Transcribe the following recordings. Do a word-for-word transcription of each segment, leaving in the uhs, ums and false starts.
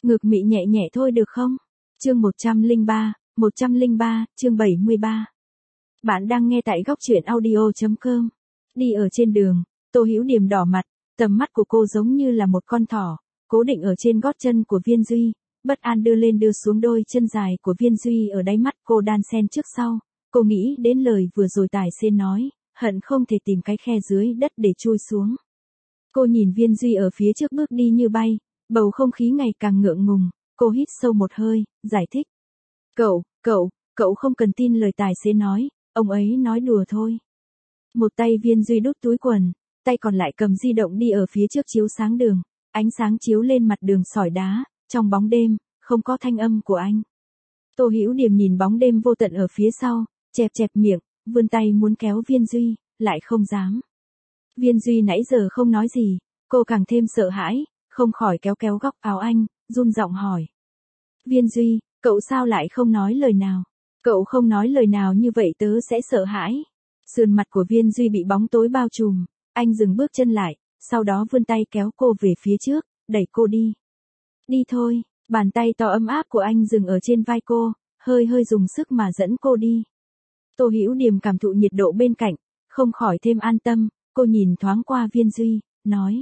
Ngược mị nhẹ nhẹ thôi được không? Chương một trăm lẻ ba, một trăm lẻ ba, chương bảy mươi ba. Bạn đang nghe tại góc truyện audio chấm com. Đi ở trên đường, Tô Hữu Điềm đỏ mặt, tầm mắt của cô giống như là một con thỏ, cố định ở trên gót chân của Viên Duy, bất an đưa lên đưa xuống đôi chân dài của Viên Duy ở đáy mắt cô đan xen trước sau. Cô nghĩ đến lời vừa rồi tài xế nói, hận không thể tìm cái khe dưới đất để chui xuống. Cô nhìn Viên Duy ở phía trước bước đi như bay, bầu không khí ngày càng ngượng ngùng, cô hít sâu một hơi, giải thích. Cậu, cậu, cậu không cần tin lời tài xế nói, ông ấy nói đùa thôi. Một tay Viên Duy đút túi quần, tay còn lại cầm di động đi ở phía trước chiếu sáng đường, ánh sáng chiếu lên mặt đường sỏi đá, trong bóng đêm, không có thanh âm của anh. Tô Hữu Điềm nhìn bóng đêm vô tận ở phía sau, chẹp chẹp miệng, vươn tay muốn kéo Viên Duy, lại không dám. Viên Duy nãy giờ không nói gì, cô càng thêm sợ hãi, không khỏi kéo kéo góc áo anh, run giọng hỏi. Viên Duy, cậu sao lại không nói lời nào? Cậu không nói lời nào như vậy tớ sẽ sợ hãi. Sườn mặt của Viên Duy bị bóng tối bao trùm, anh dừng bước chân lại, sau đó vươn tay kéo cô về phía trước, đẩy cô đi. Đi thôi, bàn tay to ấm áp của anh dừng ở trên vai cô, hơi hơi dùng sức mà dẫn cô đi. Tô Hữu Điềm cảm thụ nhiệt độ bên cạnh, không khỏi thêm an tâm, cô nhìn thoáng qua Viên Duy, nói.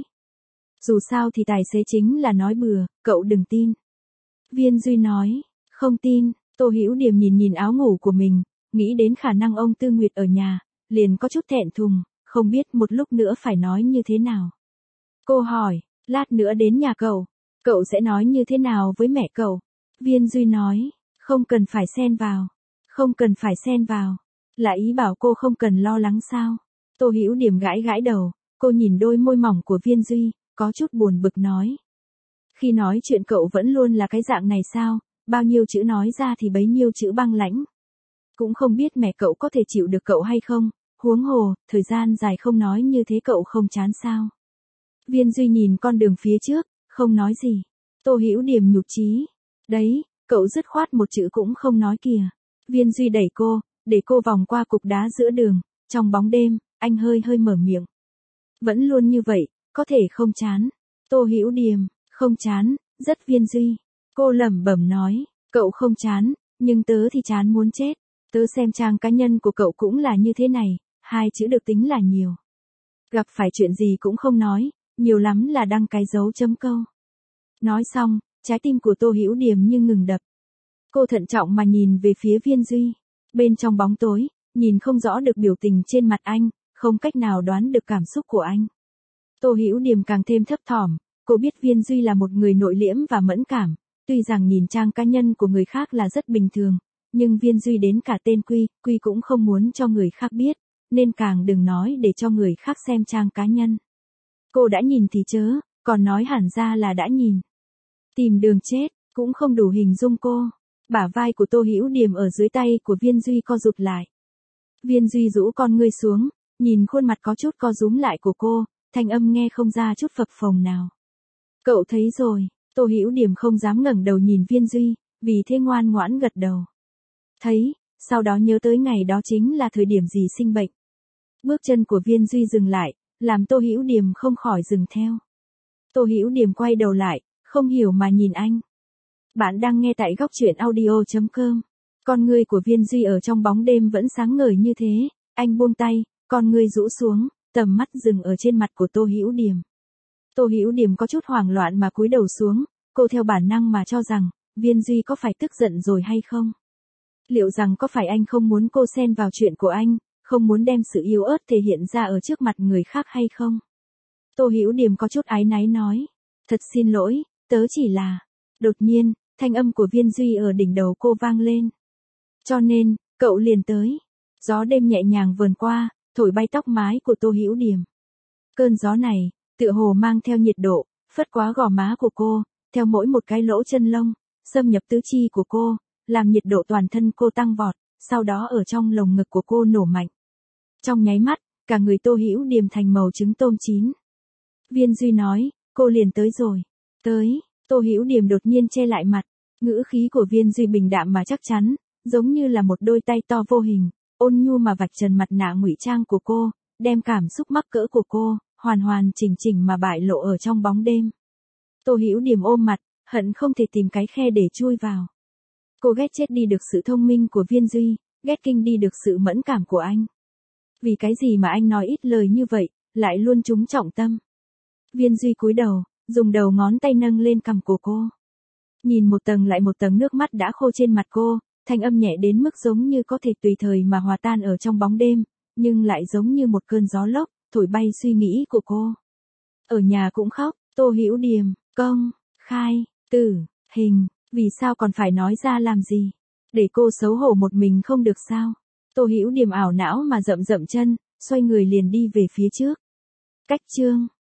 Dù sao thì tài xế chính là nói bừa, cậu đừng tin. Viên Duy nói, không tin. Tô Hữu Điềm nhìn nhìn áo ngủ của mình, nghĩ đến khả năng ông Tư Nguyệt ở nhà, liền có chút thẹn thùng, không biết một lúc nữa phải nói như thế nào. Cô hỏi, lát nữa đến nhà cậu, cậu sẽ nói như thế nào với mẹ cậu? Viên Duy nói, không cần phải xen vào, không cần phải xen vào, là ý bảo cô không cần lo lắng sao? Tô Hữu Điềm gãi gãi đầu, cô nhìn đôi môi mỏng của Viên Duy, có chút buồn bực nói. Khi nói chuyện cậu vẫn luôn là cái dạng này sao, bao nhiêu chữ nói ra thì bấy nhiêu chữ băng lãnh. Cũng không biết mẹ cậu có thể chịu được cậu hay không, huống hồ, thời gian dài không nói như thế cậu không chán sao? Viên Duy nhìn con đường phía trước, không nói gì. Tô Hữu Điềm nhụt chí. Đấy, cậu dứt khoát một chữ cũng không nói kìa. Viên Duy đẩy cô, để cô vòng qua cục đá giữa đường, trong bóng đêm, anh hơi hơi mở miệng. Vẫn luôn như vậy, có thể không chán. Tô Hữu Điềm, không chán, rất Viên Duy. Cô lẩm bẩm nói, cậu không chán, nhưng tớ thì chán muốn chết. Tớ xem trang cá nhân của cậu cũng là như thế này, hai chữ được tính là nhiều. Gặp phải chuyện gì cũng không nói, nhiều lắm là đăng cái dấu chấm câu. Nói xong, trái tim của Tô Hữu Điềm như ngừng đập. Cô thận trọng mà nhìn về phía Viên Duy. Bên trong bóng tối, nhìn không rõ được biểu tình trên mặt anh, không cách nào đoán được cảm xúc của anh. Tô Hữu Điềm càng thêm thấp thỏm, cô biết Viên Duy là một người nội liễm và mẫn cảm. Tuy rằng nhìn trang cá nhân của người khác là rất bình thường, nhưng Viên Duy đến cả tên Quy, Quy cũng không muốn cho người khác biết, nên càng đừng nói để cho người khác xem trang cá nhân. Cô đã nhìn thì chớ, còn nói hẳn ra là đã nhìn. Tìm đường chết, cũng không đủ hình dung cô. Bả vai của Tô Hữu Điềm ở dưới tay của Viên Duy co rụt lại. Viên Duy rũ con ngươi xuống, nhìn khuôn mặt có chút co rúm lại của cô, thanh âm nghe không ra chút phập phồng nào. Cậu thấy rồi. Tô Hữu Điềm không dám ngẩng đầu nhìn Viên Duy, vì thế ngoan ngoãn gật đầu. Thấy, sau đó nhớ tới ngày đó chính là thời điểm gì sinh bệnh. Bước chân của Viên Duy dừng lại, làm Tô Hữu Điềm không khỏi dừng theo. Tô Hữu Điềm quay đầu lại, không hiểu mà nhìn anh. Bạn đang nghe tại góc truyện audio chấm com. Con ngươi của Viên Duy ở trong bóng đêm vẫn sáng ngời như thế, anh buông tay, con ngươi rũ xuống, tầm mắt dừng ở trên mặt của Tô Hữu Điềm. Tô Hữu Điềm có chút hoảng loạn mà cúi đầu xuống, cô theo bản năng mà cho rằng, Viên Duy có phải tức giận rồi hay không? Liệu rằng có phải anh không muốn cô xen vào chuyện của anh, không muốn đem sự yếu ớt thể hiện ra ở trước mặt người khác hay không? Tô Hữu Điềm có chút áy náy nói, thật xin lỗi, tớ chỉ là... Đột nhiên, thanh âm của Viên Duy ở đỉnh đầu cô vang lên. Cho nên, cậu liền tới. Gió đêm nhẹ nhàng vờn qua, thổi bay tóc mái của Tô Hữu Điềm. Cơn gió này, tựa hồ mang theo nhiệt độ, phất qua gò má của cô, theo mỗi một cái lỗ chân lông, xâm nhập tứ chi của cô, làm nhiệt độ toàn thân cô tăng vọt, sau đó ở trong lồng ngực của cô nổ mạnh. Trong nháy mắt, cả người Tô Hữu Điềm thành màu trứng tôm chín. Viên Duy nói, cô liền tới rồi. Tới, Tô Hữu Điềm đột nhiên che lại mặt, ngữ khí của Viên Duy bình đạm mà chắc chắn, giống như là một đôi tay to vô hình, ôn nhu mà vạch trần mặt nạ ngụy trang của cô, đem cảm xúc mắc cỡ của cô hoàn hoàn chỉnh chỉnh mà bại lộ ở trong bóng đêm. Tô Hữu Điềm ôm mặt, hận không thể tìm cái khe để chui vào. Cô ghét chết đi được sự thông minh của Viên Duy, ghét kinh đi được sự mẫn cảm của anh. Vì cái gì mà anh nói ít lời như vậy, lại luôn trúng trọng tâm. Viên Duy cúi đầu, dùng đầu ngón tay nâng lên cằm của cô. Nhìn một tầng lại một tầng nước mắt đã khô trên mặt cô, thanh âm nhẹ đến mức giống như có thể tùy thời mà hòa tan ở trong bóng đêm, nhưng lại giống như một cơn gió lốc, thổi bay suy nghĩ của cô. Ở nhà cũng khóc, Tô Hữu Điềm, công, khai, tử, hình, vì sao còn phải nói ra làm gì? Để cô xấu hổ một mình không được sao? Tô Hữu Điềm ảo não mà rậm rậm chân, xoay người liền đi về phía trước. Cách chương